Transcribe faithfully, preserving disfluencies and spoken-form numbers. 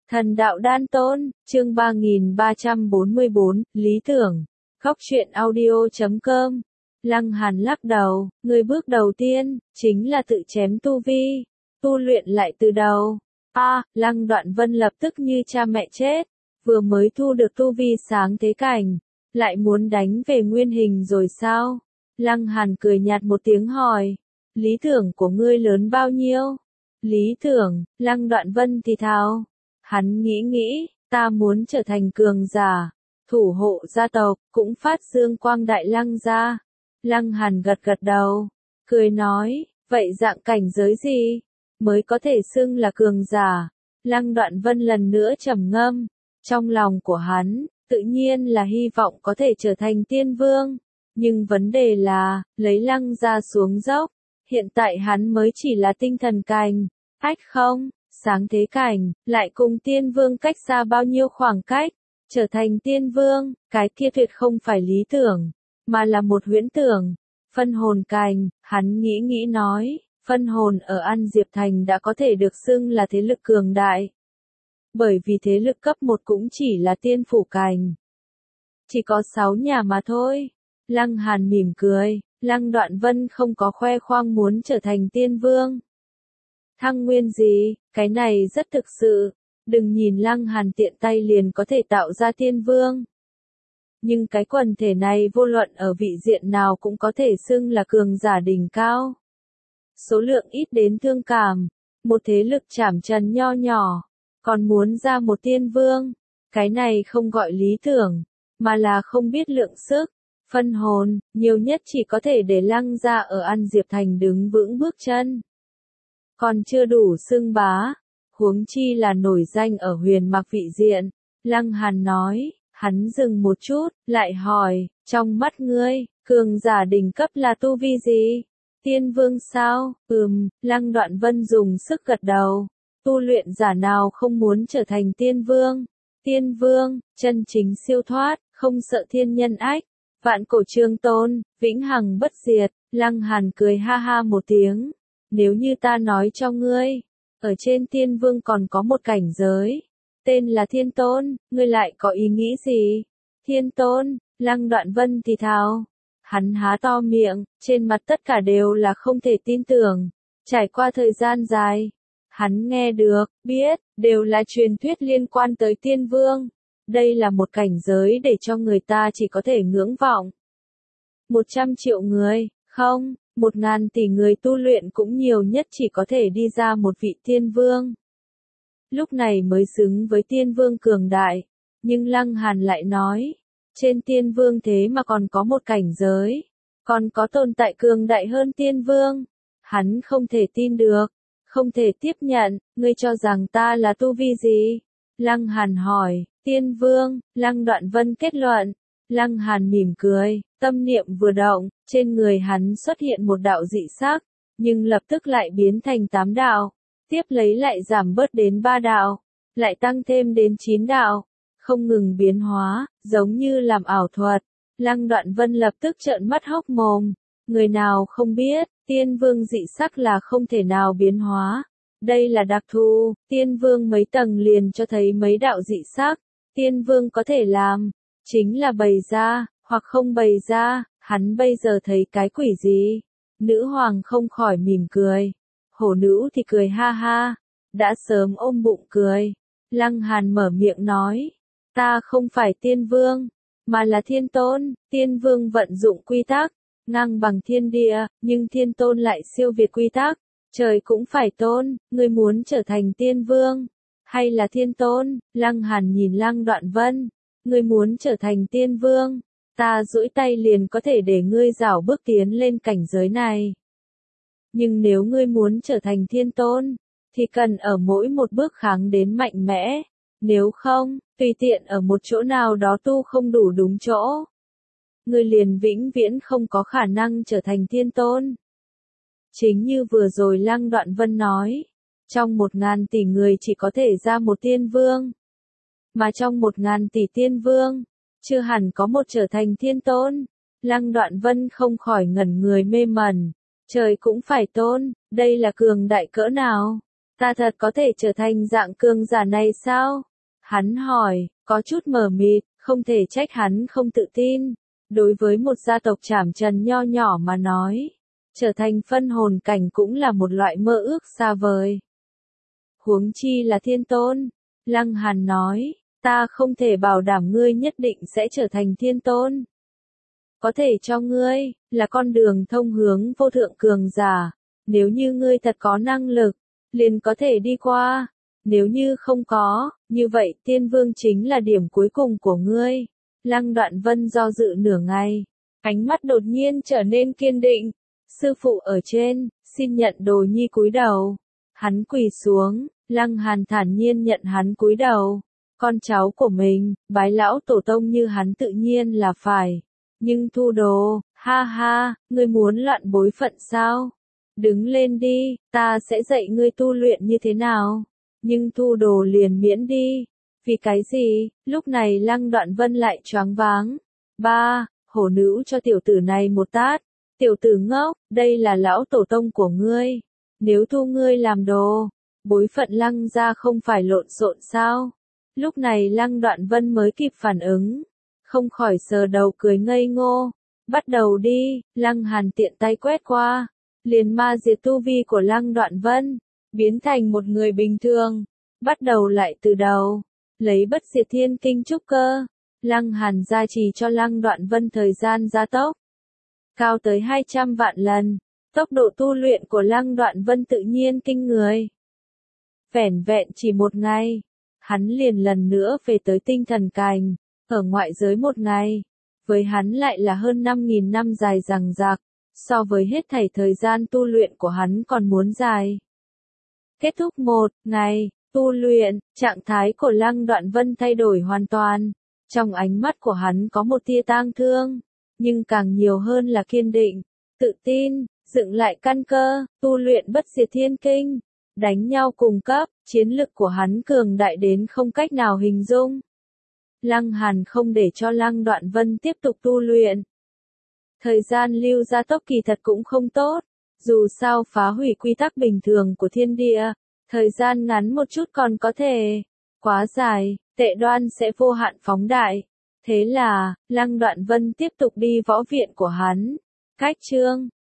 Thần đạo đan tôn, chương ba nghìn ba trăm bốn mươi bốn, lý tưởng. Góc truyện audio chấm com. Lăng Hàn lắc đầu, người bước đầu tiên, chính là tự chém tu vi, tu luyện lại từ đầu. A, à, Lăng Đoạn Vân lập tức như cha mẹ chết, vừa mới thu được tu vi sáng thế cảnh, lại muốn đánh về nguyên hình rồi sao? Lăng Hàn cười nhạt một tiếng hỏi, lý tưởng của ngươi lớn bao nhiêu? Lý tưởng, Lăng Đoạn Vân thì thào. Hắn nghĩ nghĩ, ta muốn trở thành cường giả, thủ hộ gia tộc, cũng phát dương quang đại Lăng gia. Lăng Hàn gật gật đầu, cười nói, vậy dạng cảnh giới gì mới có thể xưng là cường giả? Lăng Đoạn Vân lần nữa trầm ngâm, trong lòng của hắn, tự nhiên là hy vọng có thể trở thành tiên vương, nhưng vấn đề là, lấy Lăng gia xuống dốc, hiện tại hắn mới chỉ là tinh thần cảnh, ách không, sáng thế cảnh, lại cùng tiên vương cách xa bao nhiêu khoảng cách, trở thành tiên vương, cái kia tuyệt không phải lý tưởng, mà là một huyễn tưởng. Phân hồn cảnh, hắn nghĩ nghĩ nói, phân hồn ở An Diệp Thành đã có thể được xưng là thế lực cường đại. Bởi vì thế lực cấp một cũng chỉ là tiên phủ cảnh. Chỉ có sáu nhà mà thôi. Lăng Hàn mỉm cười, Lăng Đoạn Vân không có khoe khoang muốn trở thành tiên vương. Thăng nguyên gì, cái này rất thực sự, đừng nhìn Lăng Hàn tiện tay liền có thể tạo ra tiên vương. Nhưng cái quần thể này vô luận ở vị diện nào cũng có thể xưng là cường giả đỉnh cao. Số lượng ít đến thương cảm, một thế lực chảm trần nho nhỏ, còn muốn ra một tiên vương, cái này không gọi lý tưởng, mà là không biết lượng sức. Phân hồn, nhiều nhất chỉ có thể để Lăng gia ở An Diệp Thành đứng vững bước chân. Còn chưa đủ xưng bá, huống chi là nổi danh ở huyền mặc vị diện. Lăng Hàn nói, hắn dừng một chút, lại hỏi, trong mắt ngươi, cường giả đỉnh cấp là tu vi gì? Tiên vương sao? Ừm, Lăng Đoạn Vân dùng sức gật đầu. Tu luyện giả nào không muốn trở thành tiên vương? Tiên vương, chân chính siêu thoát, không sợ thiên nhân ách. Vạn cổ trường tôn, vĩnh hằng bất diệt. Lăng Hàn cười ha ha một tiếng. Nếu như ta nói cho ngươi, ở trên tiên vương còn có một cảnh giới, tên là thiên tôn, ngươi lại có ý nghĩ gì? Thiên tôn, Lăng Đoạn Vân thì thào. Hắn há to miệng, trên mặt tất cả đều là không thể tin tưởng. Trải qua thời gian dài, hắn nghe được, biết, đều là truyền thuyết liên quan tới tiên vương. Đây là một cảnh giới để cho người ta chỉ có thể ngưỡng vọng. Một trăm triệu người, không, một ngàn tỷ người tu luyện cũng nhiều nhất chỉ có thể đi ra một vị tiên vương. Lúc này mới xứng với tiên vương cường đại. Nhưng Lăng Hàn lại nói, trên tiên vương thế mà còn có một cảnh giới, còn có tồn tại cường đại hơn tiên vương. Hắn không thể tin được, không thể tiếp nhận, ngươi cho rằng ta là tu vi gì? Lăng Hàn hỏi, tiên vương, Lăng Đoạn Vân kết luận. Lăng Hàn mỉm cười, tâm niệm vừa động, trên người hắn xuất hiện một đạo dị sắc, nhưng lập tức lại biến thành tám đạo, tiếp lấy lại giảm bớt đến ba đạo, lại tăng thêm đến chín đạo, không ngừng biến hóa, giống như làm ảo thuật. Lăng Đoạn Vân lập tức trợn mắt hốc mồm, người nào không biết, tiên vương dị sắc là không thể nào biến hóa. Đây là đặc thù, tiên vương mấy tầng liền cho thấy mấy đạo dị sắc, tiên vương có thể làm, chính là bày ra, hoặc không bày ra, hắn bây giờ thấy cái quỷ gì? Nữ hoàng không khỏi mỉm cười, hổ nữ thì cười ha ha, đã sớm ôm bụng cười. Lăng Hàn mở miệng nói, ta không phải tiên vương, mà là thiên tôn. Tiên vương vận dụng quy tắc, ngang bằng thiên địa, nhưng thiên tôn lại siêu việt quy tắc, trời cũng phải tôn. Ngươi muốn trở thành tiên vương, hay là thiên tôn? Lăng Hàn nhìn Lăng Đoạn Vân, ngươi muốn trở thành tiên vương, ta duỗi tay liền có thể để ngươi rảo bước tiến lên cảnh giới này. Nhưng nếu ngươi muốn trở thành thiên tôn, thì cần ở mỗi một bước kháng đến mạnh mẽ, nếu không, tùy tiện ở một chỗ nào đó tu không đủ đúng chỗ, ngươi liền vĩnh viễn không có khả năng trở thành thiên tôn. Chính như vừa rồi Lăng Đoạn Vân nói, trong một ngàn tỷ người chỉ có thể ra một tiên vương, mà trong một ngàn tỷ tiên vương, chưa hẳn có một trở thành thiên tôn. Lăng Đoạn Vân không khỏi ngẩn người mê mẩn, trời cũng phải tôn, đây là cường đại cỡ nào? Ta thật có thể trở thành dạng cường giả này sao? Hắn hỏi, có chút mờ mịt, không thể trách hắn không tự tin. Đối với một gia tộc Trảm Trần nho nhỏ mà nói, trở thành phân hồn cảnh cũng là một loại mơ ước xa vời. Huống chi là thiên tôn. Lăng Hàn nói, ta không thể bảo đảm ngươi nhất định sẽ trở thành thiên tôn. Có thể cho ngươi, là con đường thông hướng vô thượng cường giả. Nếu như ngươi thật có năng lực, liền có thể đi qua. Nếu như không có, như vậy tiên vương chính là điểm cuối cùng của ngươi. Lăng Đoạn Vân do dự nửa ngày, ánh mắt đột nhiên trở nên kiên định. Sư phụ ở trên, xin nhận đồ nhi cúi đầu. Hắn quỳ xuống, Lăng Hàn thản nhiên nhận hắn cúi đầu. Con cháu của mình, bái lão tổ tông như hắn tự nhiên là phải. Nhưng Thu Đồ, ha ha, ngươi muốn loạn bối phận sao? Đứng lên đi, ta sẽ dạy ngươi tu luyện như thế nào. Nhưng Thu Đồ liền miễn đi. Vì cái gì? Lúc này Lăng Đoạn Vân lại choáng váng. Ba, hổ nữ cho tiểu tử này một tát. Tiểu tử ngốc, đây là lão tổ tông của ngươi. Nếu thu ngươi làm đồ, bối phận Lăng gia không phải lộn xộn sao? Lúc này Lăng Đoạn Vân mới kịp phản ứng. Không khỏi sờ đầu cười ngây ngô. Bắt đầu đi, Lăng Hàn tiện tay quét qua. Liền ma diệt tu vi của Lăng Đoạn Vân, biến thành một người bình thường. Bắt đầu lại từ đầu, lấy bất diệt thiên kinh trúc cơ. Lăng Hàn gia trì cho Lăng Đoạn Vân thời gian gia tốc. Cao tới hai trăm vạn lần, tốc độ tu luyện của Lăng Đoạn Vân tự nhiên kinh người. Vẻn vẹn chỉ một ngày, hắn liền lần nữa về tới tinh thần cảnh, ở ngoại giới một ngày. Với hắn lại là hơn năm nghìn năm dài dằng dặc. So với hết thảy thời gian tu luyện của hắn còn muốn dài. Kết thúc một ngày, tu luyện, trạng thái của Lăng Đoạn Vân thay đổi hoàn toàn. Trong ánh mắt của hắn có một tia tang thương, nhưng càng nhiều hơn là kiên định, tự tin, dựng lại căn cơ, tu luyện bất diệt thiên kinh, đánh nhau cùng cấp, chiến lực của hắn cường đại đến không cách nào hình dung. Lăng Hàn không để cho Lăng Đoạn Vân tiếp tục tu luyện. Thời gian lưu gia tốc kỳ thật cũng không tốt, dù sao phá hủy quy tắc bình thường của thiên địa, thời gian ngắn một chút còn có thể, quá dài, tệ đoan sẽ vô hạn phóng đại. Thế là, Lăng Đoạn Vân tiếp tục đi võ viện của hắn. Cách chương